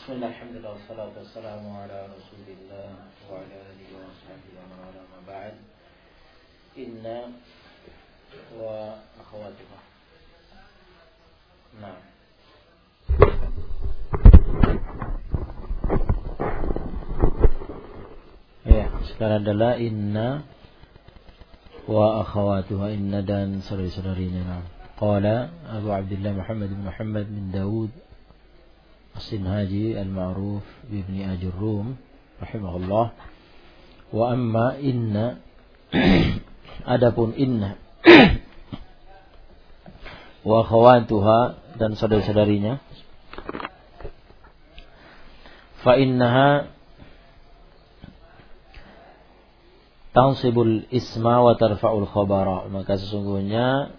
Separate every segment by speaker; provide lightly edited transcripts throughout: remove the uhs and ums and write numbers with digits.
Speaker 1: Bismillah, alhamdulillah, wassalatu wassalamu ala rasulillah wa ala alihi wa sahbihi wa man wala ma ba'd. Inna wa akhawatuha. Nah, ya, sekarang adalah inna wa akhawatuha, inna dan saudari-saudarinya. Qala Abu Abdullah Muhammad bin Muhammad bin Daud As-Sinhaji al-ma'ruf bi Ibni Ajurrum rahimahullah. Wa amma inna, adapun inna wa akhawatuha dan saudari-saudarinya, fa innaha tansibul isma wa tarfa'ul khabara, maka sesungguhnya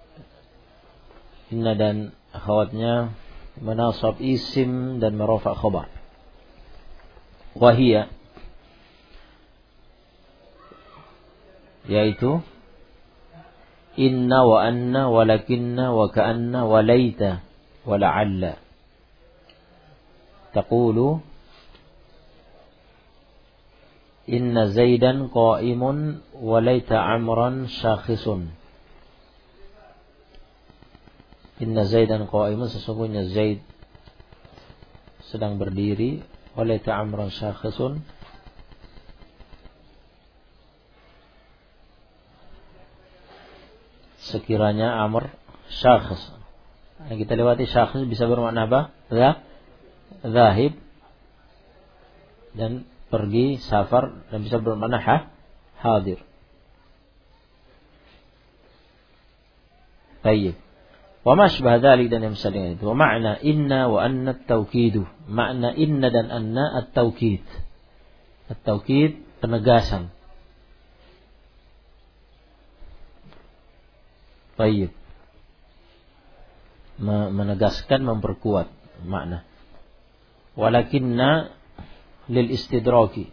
Speaker 1: inna dan akhawatnya menasab isim dan merafa' khabar. Wahia, yaitu inna wa anna wa lakinna wa ka'anna wa laita wa la'alla. Taqulu inna zaidan qa'imun wa laita amran syakhisun. Inna zaidan qa'imun, sesungguhnya Zaid sedang berdiri, wa laita amran syakhisun, sekiranya Amr syakhs. Yang kita lewati syakhs bisa bermakna apa? Zahib, dan pergi, safar, dan bisa bermakna hadir. Baik. Wa ma syabah dzalik, dan yang misalnya itu. Wa ma'na inna wa anna at-tawkidu. Makna inna dan anna at-tawkid. At-tawkid, penegasan. Baik. Menegaskan, memperkuat makna. Walakinna lil istidraki.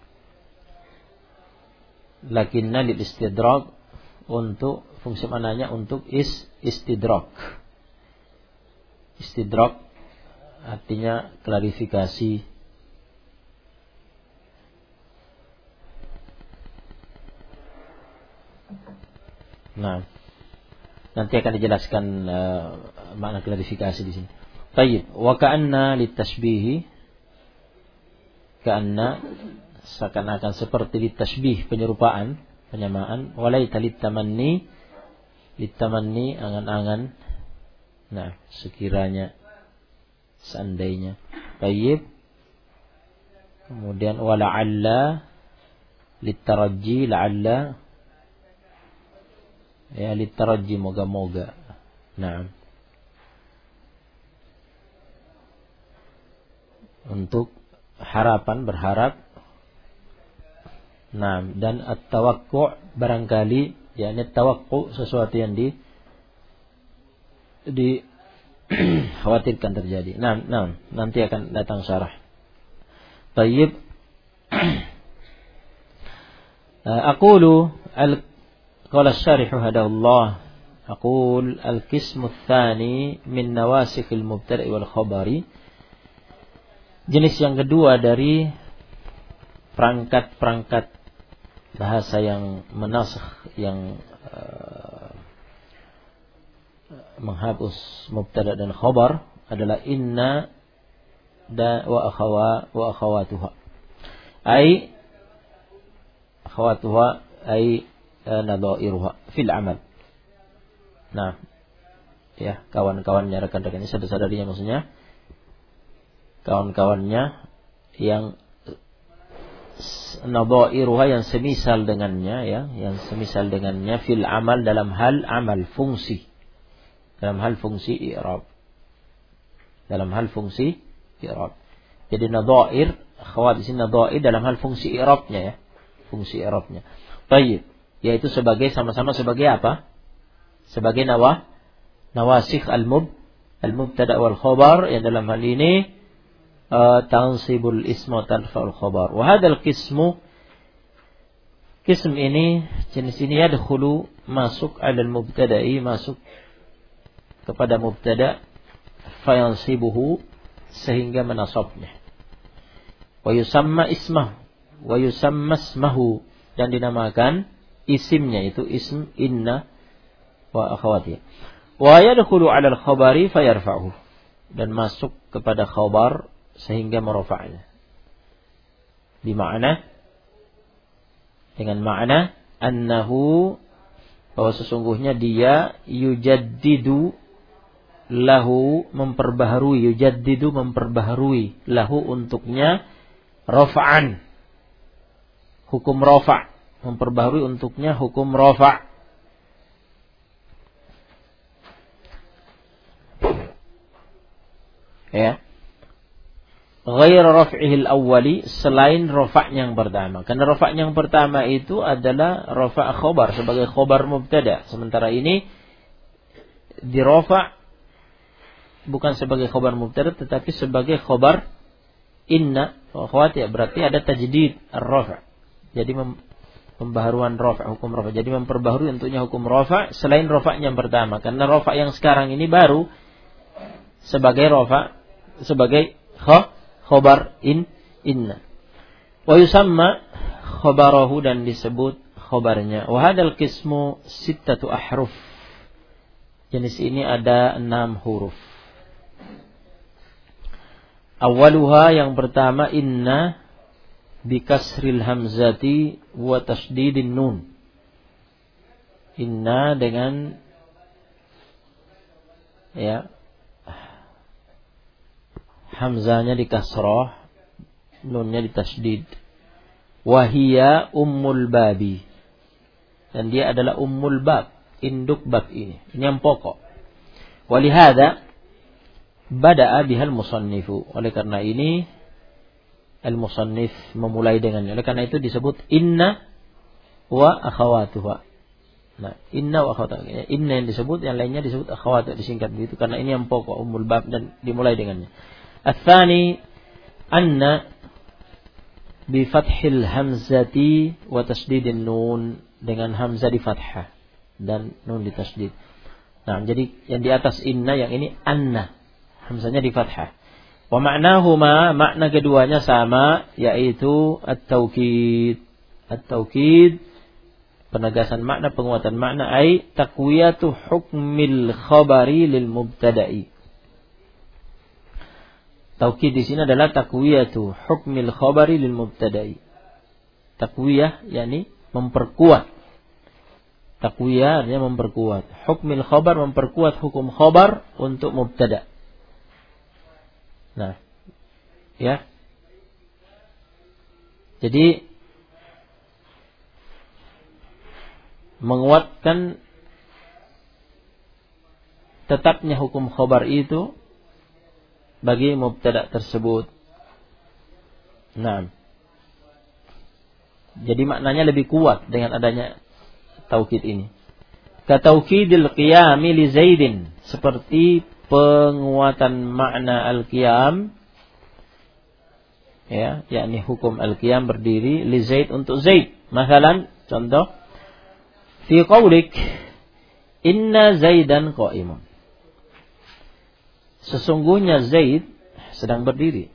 Speaker 1: Lakinna lil istidrak, untuk fungsi mananya untuk istidrak. Istidrak artinya klarifikasi. Nah, nanti akan dijelaskan makna klarifikasi di sini. Baik, wa ka'anna litashbihi, ka'anna seakan-akan seperti litashbih, penyerupaan, penyamaan. Walaita litamanni, litamanni angan-angan. Nah, sekiranya, seandainya. Baik. Kemudian wala'alla litaraji, la'alla, ya, litaraji, moga-moga. Nah, untuk harapan, berharap. Nah, dan at-tawakku', barangkali, yakni tawakku, sesuatu yang dikhawatirkan terjadi. Nah, nanti akan datang syarah. Tayyib. Aqulu qala asy-syarih hadallah, aqul al-qismu ats-tsani min nawasikhil mubtada'i wal khabari. Jenis yang kedua dari perangkat-perangkat bahasa yang menasakh, yang menghapus mubtada dan khabar, adalah inna wa akhawatuha. Ai akhawatuha ai nadhairuha fil amal. Nah, ya, kawan-kawannya, rekan-rekannya, saudara-saudarinya, maksudnya kawan-kawannya yang nadhairuha, yang semisal dengannya, ya, yang semisal dengannya fil amal, dalam hal amal, fungsi, dalam hal fungsi i'rab, dalam hal fungsi i'rab. Jadi nadhair, akhwat di sini nadhair dalam hal fungsi i'rabnya, ya, fungsi i'rabnya. Baik, yaitu sebagai, sama-sama sebagai apa? Sebagai nawasikh al-mubtada wal khabar, yang dalam hal ini tansibul isma tarfa'ul khabar. Wa hadzal qismu, qism ini, jenis ini, yadkhulu, masuk, alal mubtada'i, masuk kepada mubtada, fayansibuhu, sehingga menasabnya. Wa yusamma ismahu, wa yusamma ismahu, dan dinamakan isimnya, itu ism inna wa akhawatiha. Wa yadkhulu 'ala al-khabari fayarfa'uhu, dan masuk kepada khabar sehingga merafa'nya. Bima'na, dengan makna annahu, bahwa sesungguhnya dia yujaddidu lahu, memperbaharui, yujaddidu memperbaharui, lahu untuknya, rafa'an, hukum rafa', memperbaharui untuknya hukum rafa'. Ya. Ghair raf'ihil awwali, selain rafa' yang pertama. Karena rafa' yang pertama itu adalah rafa' khobar, sebagai khobar mubtada. Sementara ini di rafa' bukan sebagai khobar mubtada, tetapi sebagai khobar inna wa akhawatiha, berarti ada tajdid ar-rafa'. Jadi pembaharuan rafa', hukum rafa'. Jadi memperbaharui untuknya hukum rafa' selain rafa' yang pertama. Karena rafa' yang sekarang ini baru sebagai rafa', sebagai khobar inna. Wa yusamma khabarahu, dan disebut khobarnya. Wa hadzal qismu 6 ahruf. Jenis ini ada 6 huruf. Awaluha, yang pertama, inna bikasril hamzati wa tasdidin nun. Inna dengan hamzanya di kasrah, nunnya di tasdid. Wahia ummul babi, dan dia adalah ummul bab, induk bab ini yang pokok. Walihada bada'a bihal musannifu, oleh karena ini al-musannif memulai dengannya. Oleh karena itu disebut inna wa akhawatuha. Nah, inna wa akhawatuha, inna yang disebut, yang lainnya disebut akhawatuha, disingkat begitu karena ini yang pokok, ummul bab, dan dimulai dengannya. Ats-tsani anna bi fathil hamzati wa tasdidin nun, dengan hamzah di fathah dan nun di tasdid. Nah, jadi yang di atas inna, yang ini anna, hamzahnya di fathah. Wa ma'nahuma, makna keduanya sama, yaitu at-taukid. At-taukid, penegasan makna, penguatan makna, ai taqwiyatu hukmil khabari lil mubtada'i. Taukid di sini adalah taqwiyatu hukmil khabari lil mubtada'i. Taqwiyah yakni memperkuat. Taqwiyah artinya memperkuat. Hukmil khabar, memperkuat hukum khabar untuk mubtada'. Nah, ya. Jadi menguatkan tetapnya hukum khabar itu bagi mubtada' tersebut. Nah, jadi maknanya lebih kuat dengan adanya taukid ini. Ka taukidil qiyami li Zaidin, seperti penguatan makna al-qiyam, ya, yakni hukum al-qiyam berdiri, li Zaid, untuk Zaid. Masalan, contoh, fi qaulik inna Zaidan qa'imun, sesungguhnya Zaid sedang berdiri.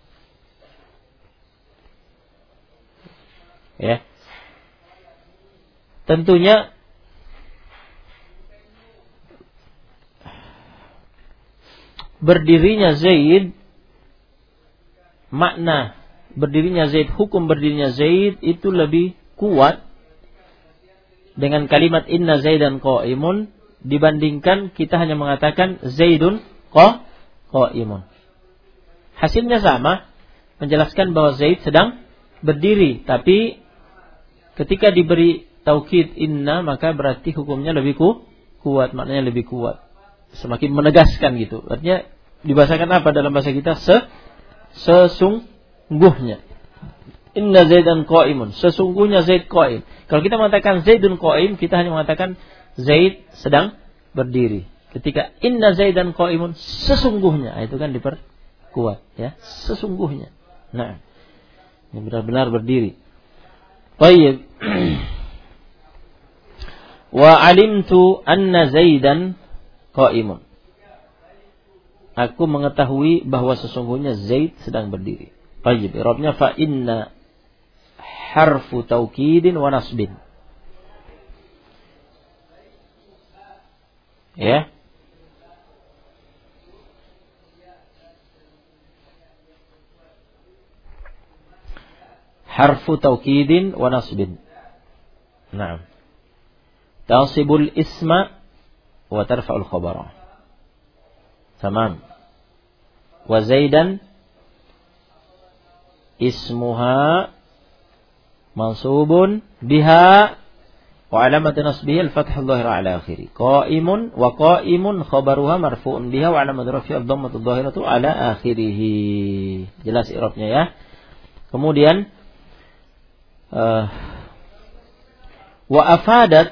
Speaker 1: Ya. Tentunya berdirinya Zaid, makna berdirinya Zaid, hukum berdirinya Zaid itu lebih kuat dengan kalimat inna Zaidan qa'imun dibandingkan kita hanya mengatakan Zaidun qa'imun. Hasilnya sama, menjelaskan bahwa Zaid sedang berdiri, tapi ketika diberi taukid inna, maka berarti hukumnya lebih kuat, maknanya lebih kuat, semakin menegaskan gitu. Artinya dibahasakan apa dalam bahasa kita? Sesungguhnya. Inna Zaidan qa'imun, sesungguhnya Zaid qa'im. Kalau kita mengatakan Zaidun qa'im, kita hanya mengatakan Zaid sedang berdiri. Ketika inna Zaidan qa'imun, sesungguhnya, itu kan diperkuat, ya, sesungguhnya. Nah, ini benar-benar berdiri. Baik. Wa alimtu anna Zaidan qa'imun. Aku mengetahui bahwa sesungguhnya Zaid sedang berdiri. Baik, i'rabnya fa inna harfu taukidin wa nasbin. Ya. Harfu taukidin wa nasbin. Naam. Tansibul isma wa tarfa'ul khabara. Tamam. Wa Zaidan ismuha mansubun biha wa alamat nasbihi al-fath adh-dhahir ala akhiri. Qa'imun wa qa'imun khabaruha marfu'un biha wa alamat rafi'i ad-dhammatu adh-dhahiratu ala akhirih. Jelas i'rabnya ya. Kemudian wa afadat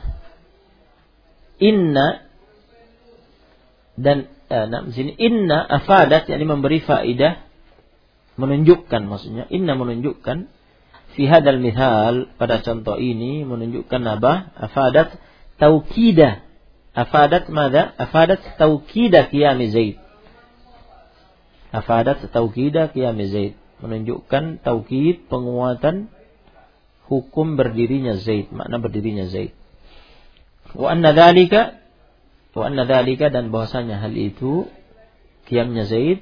Speaker 1: inna dan sini inna afadat yakni memberi faidah, menunjukkan, maksudnya inna menunjukkan fi hadzal mithal, pada contoh ini menunjukkan apa? Afadat taukida. Afadat madza? Afadat taukida qiyam Zaid. Afadat taukida qiyam Zaid, menunjukkan taukid, penguatan hukum berdirinya Zaid, makna berdirinya Zaid. Wa anna dzalika dan bahwasanya hal itu qiyamnya Zaid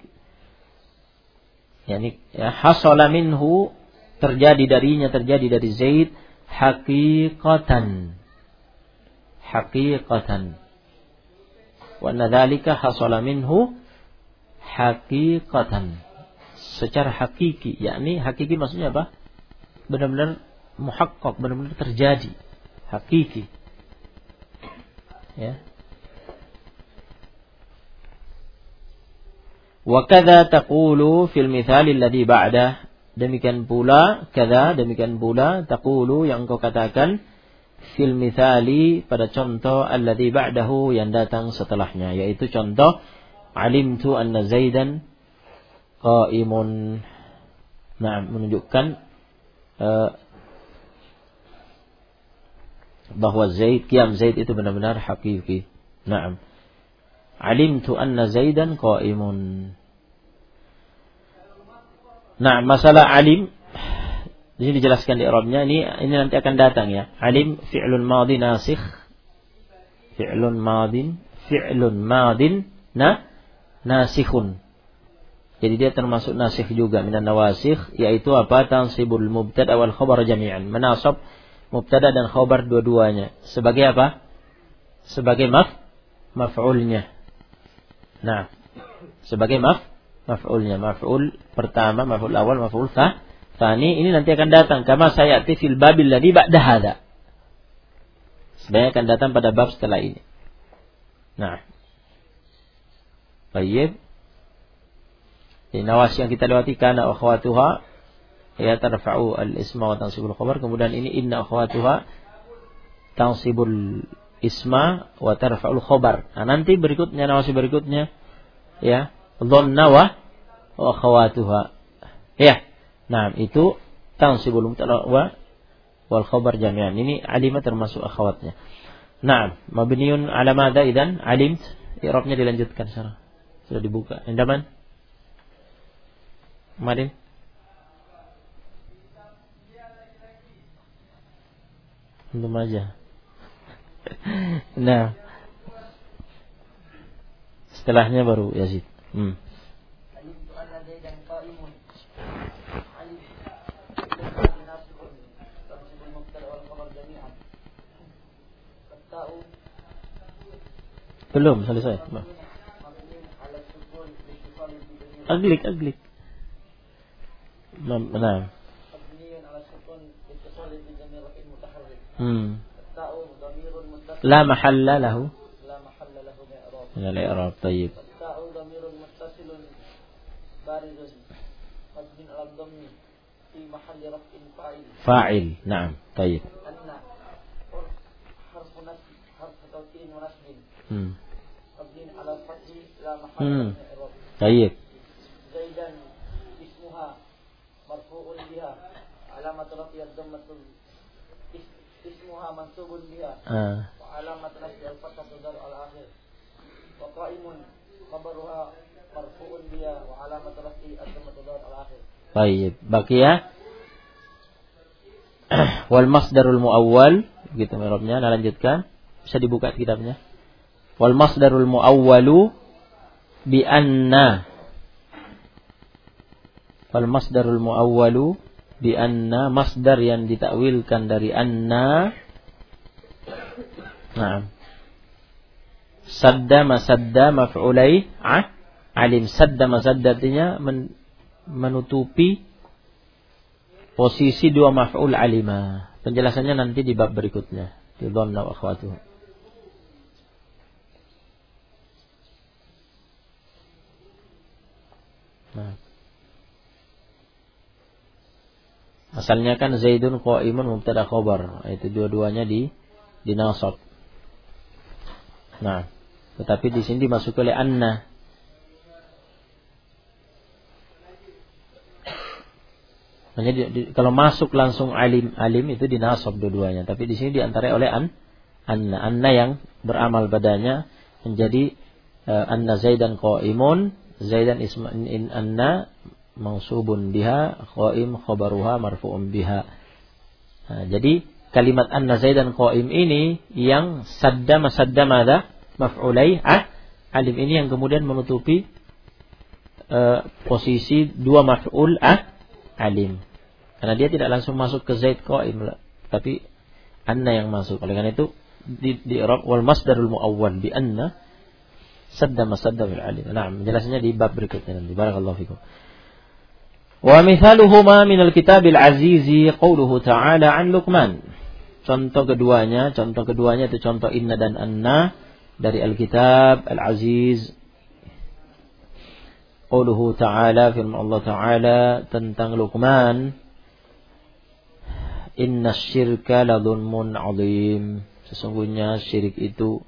Speaker 1: yakni ya, hasala minhu terjadi dari Zaid haqiqatan. Wa anna dzalika hasala minhu haqiqatan, secara hakiki, yakni hakiki maksudnya apa? Benar-benar muhaqqaq, benar-benar terjadi, hakiki. Ya. Wa kadza taqulu fil mithal alladhi ba'dah, demikian pula taqulu yang engkau katakan fil mithali pada contoh alladhi ba'dahu yang datang setelahnya, yaitu contoh alimtu anna Zaidan qa'imun. Nah, menunjukkan bahwa qiyam Zaid itu benar-benar hakiki. Naam. Alimtu anna Zaidan qa'imun. Nah, masalah alim di sini dijelaskan di i'rabnya, ini nanti akan datang ya. Alim fi'lun madhi nasikh. Fi'lun madin nasikhun. Jadi dia termasuk nasikh juga, minan nawasikh, yaitu apa? Tansibul mubtada wal khabar jami'an. Menasab mubtada dan khabar dua-duanya. Sebagai apa? Sebagai maf'ulnya. Nah, sebagai maf'ulnya. Maf'ul pertama, maf'ul awal, maf'ul tsani, ini nanti akan datang kama sayati fil babil ladzi ba'da hadza. Sebenarnya akan datang pada bab setelah ini. Nah. Baik. Di nawas yang kita lewati kana akhwatuha ya tarfa'u al-isma wa tansibul khabar. Kemudian ini inna akhwatuha tansibul isma wa tarfa'ul khabar. Nah, nanti berikutnya, nawasi berikutnya ya, dhanna wa akhwatuha. Ya. Nah, itu tansibul mubtada wal khabar jami'an. Ini alimah termasuk akhwatnya. Nah, mabniun ala madza idzan alimt, i'rabnya dilanjutkan sekarang. Sudah dibuka. Indaman? Kemarin? Belum aja. Nah, setelahnya baru Yazid. Belum selesai. Aglik. Nah. La mahalla lahu min al-i'rab. Tayyib. Fa'il. Naam. Tayyib. Tayyib.
Speaker 2: Zaidan ismuha marfu'un biha alamat rafi'i ad-dhammatul ismuha mansubun biha wa alamat nasbi al-fathah al-akhir wa qa'imun khabaruha marfu'un biha wa alamat raf'i ad-dhammatu dhahir al-akhir.
Speaker 1: Baik, baqiya wal masdarul muawwal gitu i'rabnya. Nah, lanjutkan. Bisa dibuka kitabnya. Wal masdarul muawwalu bi anna. Wal masdarul muawwalu bi anna, masdar yang ditakwilkan dari anna. Nah. Sadda masadda maf'ulai alim. Sadda masadda artinya menutupi posisi dua maf'ul alima. Penjelasannya nanti di bab berikutnya. Di dhanna wa akhwatuhu. Nah. Asalnya kan Zaidun qa'imun mubtada khabar. Itu dua-duanya di nasab. Nah, tetapi di sini dimasuk oleh anna. Makanya kalau masuk langsung alim itu dinasab dua-duanya, tapi di sini diantarai oleh anna yang beramal padanya menjadi anna Zaidan qa'imun, Zaidan isma'in anna mansubun biha, qa'im khabaruha marfu'un biha. Nah, jadi kalimat anna Zaidan qa'im ini yang sadda madza maf'ulai alim ini yang kemudian menutupi posisi dua maf'ul alim. Karena dia tidak langsung masuk ke Zaid qa'im, tapi anna yang masuk. Oleh karena itu di i'rab wal masdarul muawwal bi anna sadda bil alim. Nah, menjelaskannya di bab berikutnya nanti. Barakallahu fikum. Wa mithaluhuma minal kitabil azizi qauluhu ta'ala an Luqman. Contoh keduanya itu contoh inna dan anna dari Alkitab Al-Aziz. Qauluhu ta'ala, firman Allah Ta'ala tentang Luqman. Inna syirka la dhulmun 'adzim. Sesungguhnya syirik itu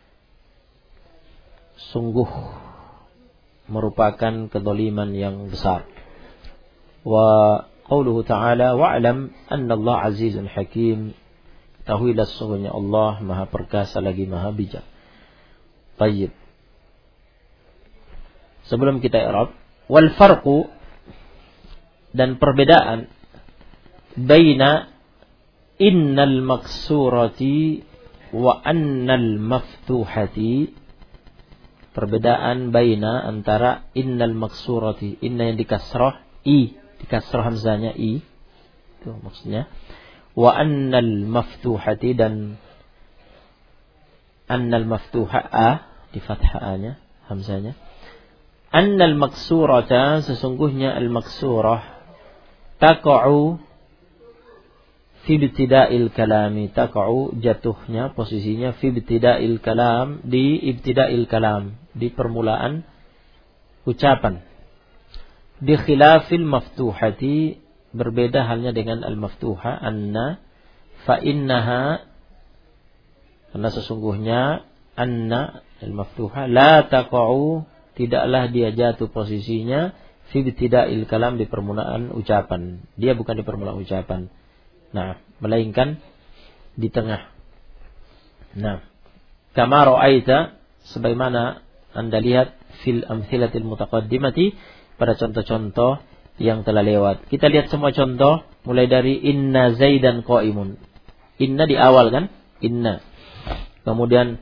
Speaker 1: sungguh merupakan kezaliman yang besar. Wa qauluhu ta'ala wa'lam anna Allah 'azizun hakim. Ketahuilah sesungguhnya Allah Maha Perkasa lagi Maha Bijak. Baik. Sebelum kita i'rab, wal farqu dan perbedaan baina innal maksurati wa annal maftuhati. Perbedaan baina antara innal maksurati, inna yang dikasrah dikasrah hamzahnya itu maksudnya, wa annal maftuhati dan annal maftuha di fathahnya hamzahnya. Annal maksurata, sesungguhnya al maksurah taqa'u fi ibtida'il kalami. Taqa'u jatuhnya posisinya fi ibtida'il kalam, di ibtida'il kalam, di permulaan ucapan. Bi khilafil maftuhati, berbeda halnya dengan al maftuha anna, fa innaha, karena sesungguhnya anna al maftuha la taqa'u, tidaklah dia jatuh posisinya fi ibtida'il kalam, di permulaan ucapan. Dia bukan di permulaan ucapan. Nah, melainkan di tengah. Nah, kama ra'aita, sebagaimana Anda lihat fil amthilatil mutaqaddimati, pada contoh-contoh yang telah lewat. Kita lihat semua contoh mulai dari inna Zaidan qa'imun. Inna di awal kan? Inna. Kemudian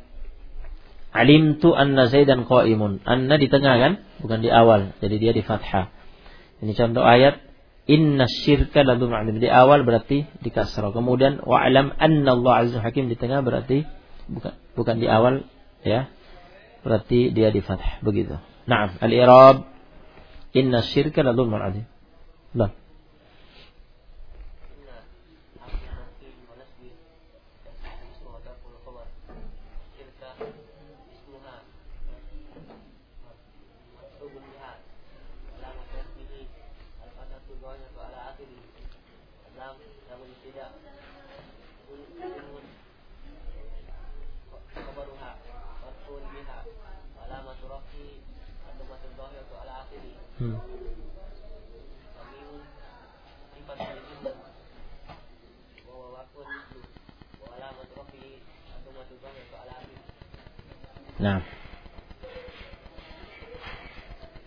Speaker 1: alimtu anna Zaidan qa'imun. Anna di tengah kan? Bukan di awal. Jadi dia di fathah. Ini contoh ayat inna syirka la dhulmun 'adzim. Di awal berarti di kasrah. Kemudian wa'lam anna Allah 'azizun hakim, di tengah berarti bukan di awal ya. Berarti dia di fathah. Begitu. Naam, al-i'rab inna syirka la dhulmun 'adzim. Nah. Nah,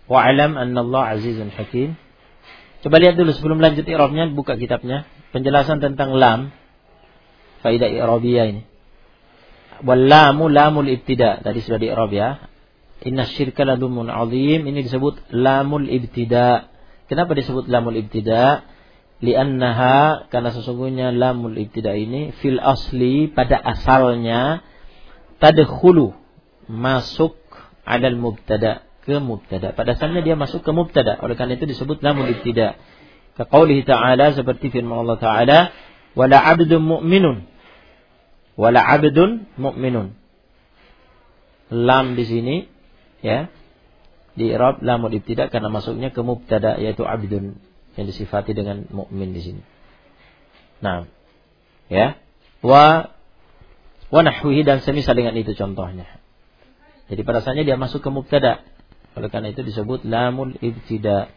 Speaker 1: Wa'alam anna Allah azizun hakim. Coba lihat dulu sebelum lanjut i'rabnya, buka kitabnya. Penjelasan tentang lam. Faidah i'rabiyah ini. Wal lamu lamul ibtida. Tadi sudah di i'rab ya. Inna syirka ladumun azim. Ini disebut lamul ibtida. Kenapa disebut lamul ibtida? Li'annaha, karena sesungguhnya lamul ibtida ini fil asli, pada asalnya tadkhulu, masuk adal mubtada, ke mubtada. Pada asalnya dia masuk ke mubtada. Oleh karena itu disebut lamul ibtida. Kaqaulihi ta'ala, seperti firman Allah Ta'ala, wala 'abdun mu'minun. Wala 'abdun mu'minun. Lam di sini ya di i'rab lamul ibtida karena masuknya ke mubtada, yaitu 'abdun, yang disifati dengan mukmin di sini. Nah, ya. Wa nahwihi, dan semisal dengan itu contohnya. Jadi pada asalnya dia masuk ke mubtada. Oleh karena itu disebut lamul ibtida.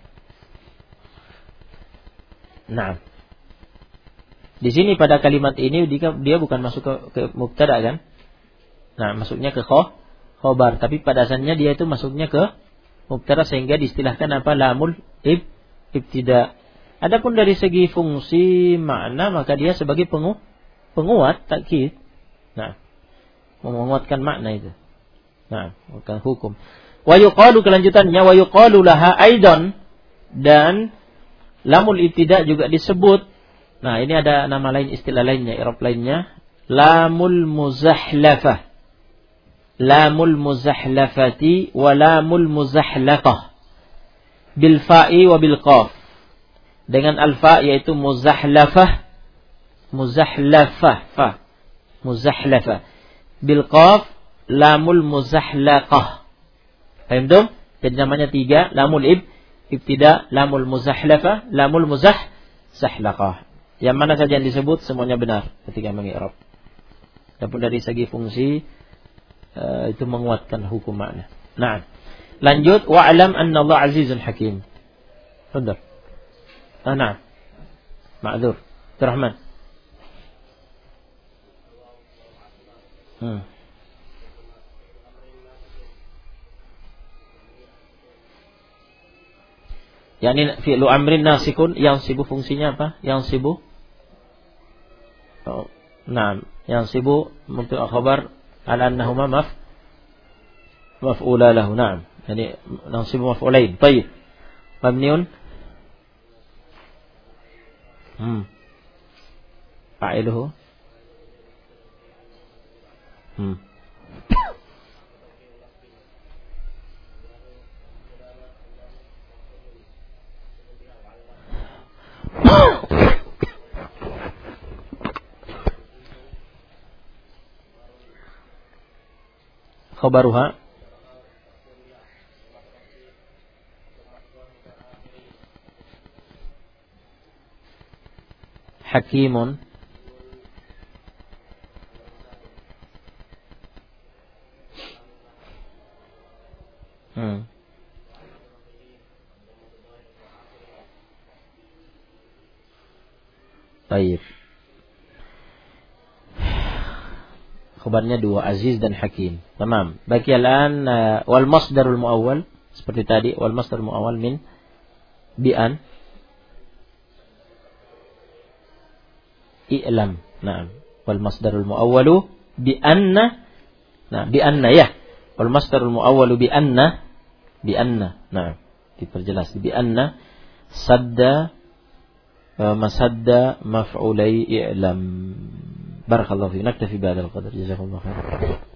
Speaker 1: Nah, di sini pada kalimat ini dia bukan masuk ke mubtada kan? Nah, masuknya ke khobar, tapi pada asalnya dia itu masuknya ke mubtada sehingga diistilahkan apa? Lamul ibtida. Adapun dari segi fungsi makna, maka dia sebagai penguat takkid. Nah, menguatkan makna itu. Nah, bukan hukum. Wa yuqalu, kelanjutannya, wa yuqalu laha aidan, dan lamul ibtida juga disebut. Nah, ini ada nama lain, istilah lainnya, i'rab lainnya, lamul muzahlafah. Lamul muzahlafati wa lamul muzahlaqah. Bil fa'i wa bil qaf. Dengan alfa, yaitu muzahlafah, muzahlafah. Bil qaf lamul muzahlaqah. Paham dong? Jadi namanya 3, lamul ibtida, lamul muzahlafah, lamul muzahlaqah. Yang mana saja yang disebut semuanya benar ketika mengi'rab. Adapun dari segi fungsi itu menguatkan hukum makna. Nah, lanjut, wa'lam anna Allah azizun hakim. Tafadhal. Nah. Ma'dzur. Rahman. Yani fi'lu amrin nasikun, yang sibuk fungsinya apa? Yang sibuk. Nah, yang sibuk mubtada khabar ala annahuma maf'ula lahu. Naam. Yani nasibu maf'ulain. Baik. Mabniun fa'iluhu khabaruha hakimun baik. Khabarnya 2, aziz dan hakim. Tamam. Baki al-an wal masdarul muawwal, seperti tadi, wal masdarul muawwal min bi'an i'lam. Naam. Wal masdarul muawwalu bi anna. Nah, bi anna ya. Wal masdarul muawwalu bi anna. Nah, diperjelas bi anna sadda masadda maf'ulai i'lam. Barakallahu fiik. Naktafi bihadzal qadar. Jazakumullahu khairan.